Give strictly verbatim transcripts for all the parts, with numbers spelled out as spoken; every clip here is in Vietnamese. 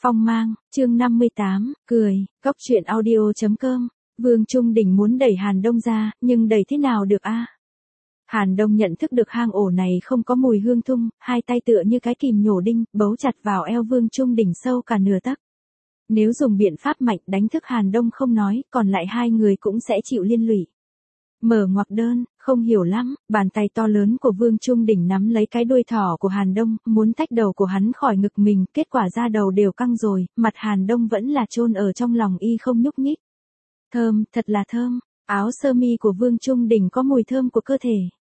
Phong mang, chương năm mươi tám, cười, cóc truyện audio chấm com. Vương Trung Đình muốn đẩy Hàn Đông ra, nhưng đẩy thế nào được a? Hàn Đông nhận thức được hang ổ này không có mùi hương thung, hai tay tựa như cái kìm nhổ đinh, bấu chặt vào eo Vương Trung Đình sâu cả nửa tấc. Nếu dùng biện pháp mạnh đánh thức Hàn Đông không nói, còn lại hai người cũng sẽ chịu liên lụy. Mở ngoặc đơn, không hiểu lắm, bàn tay to lớn của Vương Trung Đình nắm lấy cái đuôi thỏ của Hàn Đông, muốn tách đầu của hắn khỏi ngực mình, kết quả da đầu đều căng rồi, mặt Hàn Đông vẫn là chôn ở trong lòng y không nhúc nhích. Thơm, thật là thơm, áo sơ mi của Vương Trung Đình có mùi thơm của cơ thể.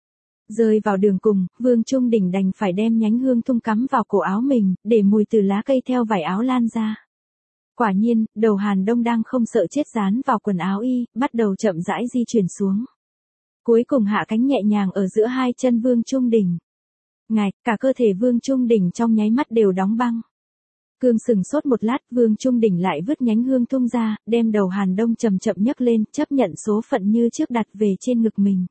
Rơi vào đường cùng, Vương Trung Đình đành phải đem nhánh hương thung cắm vào cổ áo mình, để mùi từ lá cây theo vải áo lan ra. Quả nhiên, đầu Hàn Đông đang không sợ chết dán vào quần áo y, bắt đầu chậm rãi di chuyển xuống. Cuối cùng hạ cánh nhẹ nhàng ở giữa hai chân Vương Trung Đình. Ngạch, cả cơ thể Vương Trung Đình trong nháy mắt đều đóng băng. Cương sừng sốt một lát, Vương Trung Đình lại vứt nhánh hương thung ra, đem đầu Hàn Đông chậm chậm nhấc lên, chấp nhận số phận như trước đặt về trên ngực mình.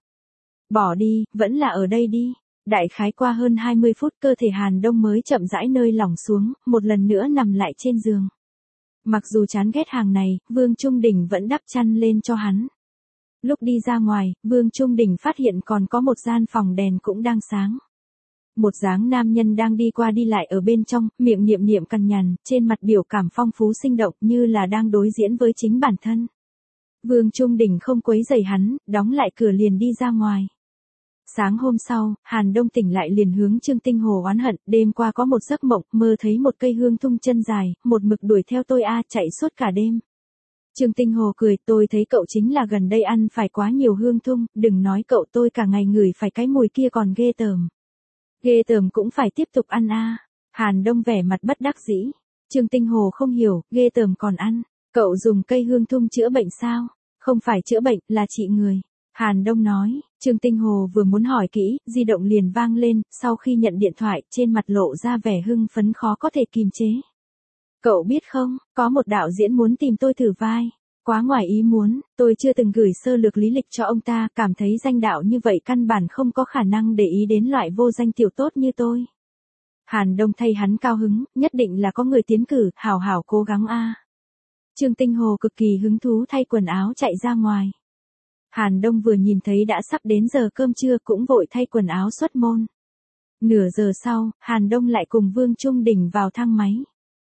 Bỏ đi, vẫn là ở đây đi. Đại khái qua hơn hai mươi phút cơ thể Hàn Đông mới chậm rãi nơi lỏng xuống, một lần nữa nằm lại trên giường. Mặc dù chán ghét hàng này, Vương Trung Đình vẫn đắp chăn lên cho hắn. Lúc đi ra ngoài, Vương Trung Đình phát hiện còn có một gian phòng đèn cũng đang sáng. Một dáng nam nhân đang đi qua đi lại ở bên trong, miệng niệm niệm cằn nhằn, trên mặt biểu cảm phong phú sinh động như là đang đối diễn với chính bản thân. Vương Trung Đình không quấy rầy hắn, đóng lại cửa liền đi ra ngoài. Sáng hôm sau, Hàn Đông tỉnh lại liền hướng Trương Tinh Hồ oán hận, đêm qua có một giấc mộng, mơ thấy một cây hương thung chân dài, một mực đuổi theo tôi a, chạy suốt cả đêm. Trương Tinh Hồ cười, tôi thấy cậu chính là gần đây ăn phải quá nhiều hương thung, đừng nói cậu, tôi cả ngày ngửi phải cái mùi kia còn ghê tởm. Ghê tởm cũng phải tiếp tục ăn a. Hàn Đông vẻ mặt bất đắc dĩ. Trương Tinh Hồ không hiểu, ghê tởm còn ăn, cậu dùng cây hương thung chữa bệnh sao? Không phải chữa bệnh, là trị người. Hàn Đông nói. Trương Tinh Hồ vừa muốn hỏi kỹ, di động liền vang lên, sau khi nhận điện thoại, trên mặt lộ ra vẻ hưng phấn khó có thể kìm chế. Cậu biết không, có một đạo diễn muốn tìm tôi thử vai. Quá ngoài ý muốn, tôi chưa từng gửi sơ lược lý lịch cho ông ta, cảm thấy danh đạo như vậy căn bản không có khả năng để ý đến loại vô danh tiểu tốt như tôi. Hàn Đông thay hắn cao hứng, nhất định là có người tiến cử, hảo hảo cố gắng a. Trương Tinh Hồ cực kỳ hứng thú thay quần áo chạy ra ngoài. Hàn Đông vừa nhìn thấy đã sắp đến giờ cơm trưa cũng vội thay quần áo xuất môn. Nửa giờ sau, Hàn Đông lại cùng Vương Trung Đình vào thang máy.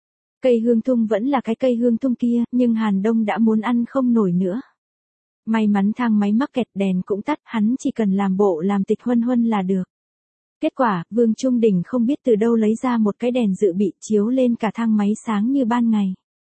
Cây hương thung vẫn là cái cây hương thung kia, nhưng Hàn Đông đã muốn ăn không nổi nữa. May mắn thang máy mắc kẹt, đèn cũng tắt, hắn chỉ cần làm bộ làm tịch huân huân là được. Kết quả, Vương Trung Đình không biết từ đâu lấy ra một cái đèn dự bị chiếu lên cả thang máy sáng như ban ngày.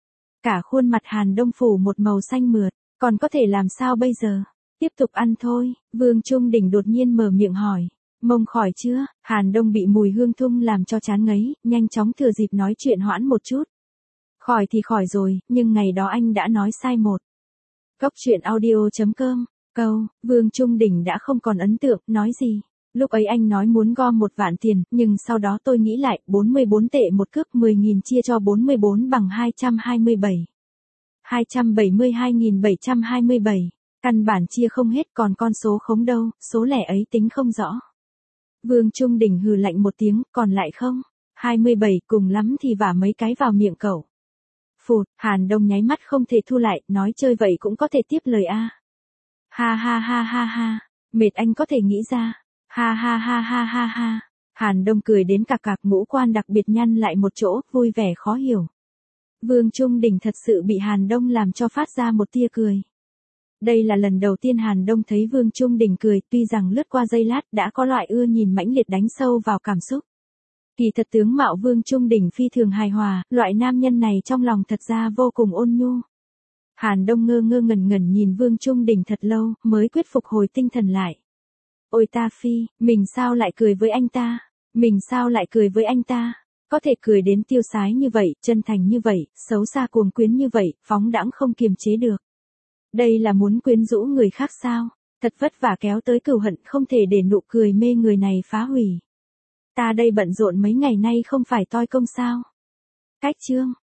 Cả khuôn mặt Hàn Đông phủ một màu xanh mượt, còn có thể làm sao bây giờ? Tiếp tục ăn thôi, Vương Trung Đình đột nhiên mở miệng hỏi. Mông khỏi chưa? Hàn Đông bị mùi hương thung làm cho chán ngấy, nhanh chóng thừa dịp nói chuyện hoãn một chút. Khỏi thì khỏi rồi, nhưng ngày đó anh đã nói sai một. Cóc truyện audio chấm com, câu, Vương Trung Đình đã không còn ấn tượng, nói gì? Lúc ấy anh nói muốn gom một vạn tiền, nhưng sau đó tôi nghĩ lại, bốn mươi bốn tệ một cước, mười nghìn chia cho bốn mươi bốn bằng hai trăm hai mươi bảy. hai trăm bảy mươi hai nghìn bảy trăm hai mươi bảy. Căn bản chia không hết, còn con số khống đâu, số lẻ ấy tính không rõ. Vương Trung Đình hừ lạnh một tiếng, còn lại không? hai mươi bảy, cùng lắm thì vả mấy cái vào miệng cậu. Phụt, Hàn Đông nháy mắt không thể thu lại, nói chơi vậy cũng có thể tiếp lời a. Ha ha ha ha ha, mệt anh có thể nghĩ ra. Ha ha ha ha ha ha. Hàn Đông cười đến cạc cạc, ngũ quan đặc biệt nhăn lại một chỗ, vui vẻ khó hiểu. Vương Trung Đình thật sự bị Hàn Đông làm cho phát ra một tia cười. Đây là lần đầu tiên Hàn Đông thấy Vương Trung Đình cười, tuy rằng lướt qua giây lát đã có loại ưa nhìn mãnh liệt đánh sâu vào cảm xúc. Kỳ thật tướng mạo Vương Trung Đình phi thường hài hòa, loại nam nhân này trong lòng thật ra vô cùng ôn nhu. Hàn Đông ngơ ngơ ngẩn ngẩn nhìn Vương Trung Đình thật lâu, mới quyết phục hồi tinh thần lại. Ôi ta phi, mình sao lại cười với anh ta? Mình sao lại cười với anh ta? Có thể cười đến tiêu sái như vậy, chân thành như vậy, xấu xa cuồng quyến như vậy, phóng đãng không kiềm chế được. Đây là muốn quyến rũ người khác sao? Thật vất vả kéo tới cừu hận, không thể để nụ cười mê người này phá hủy. Ta đây bận rộn mấy ngày nay không phải toi công sao? Cách chương.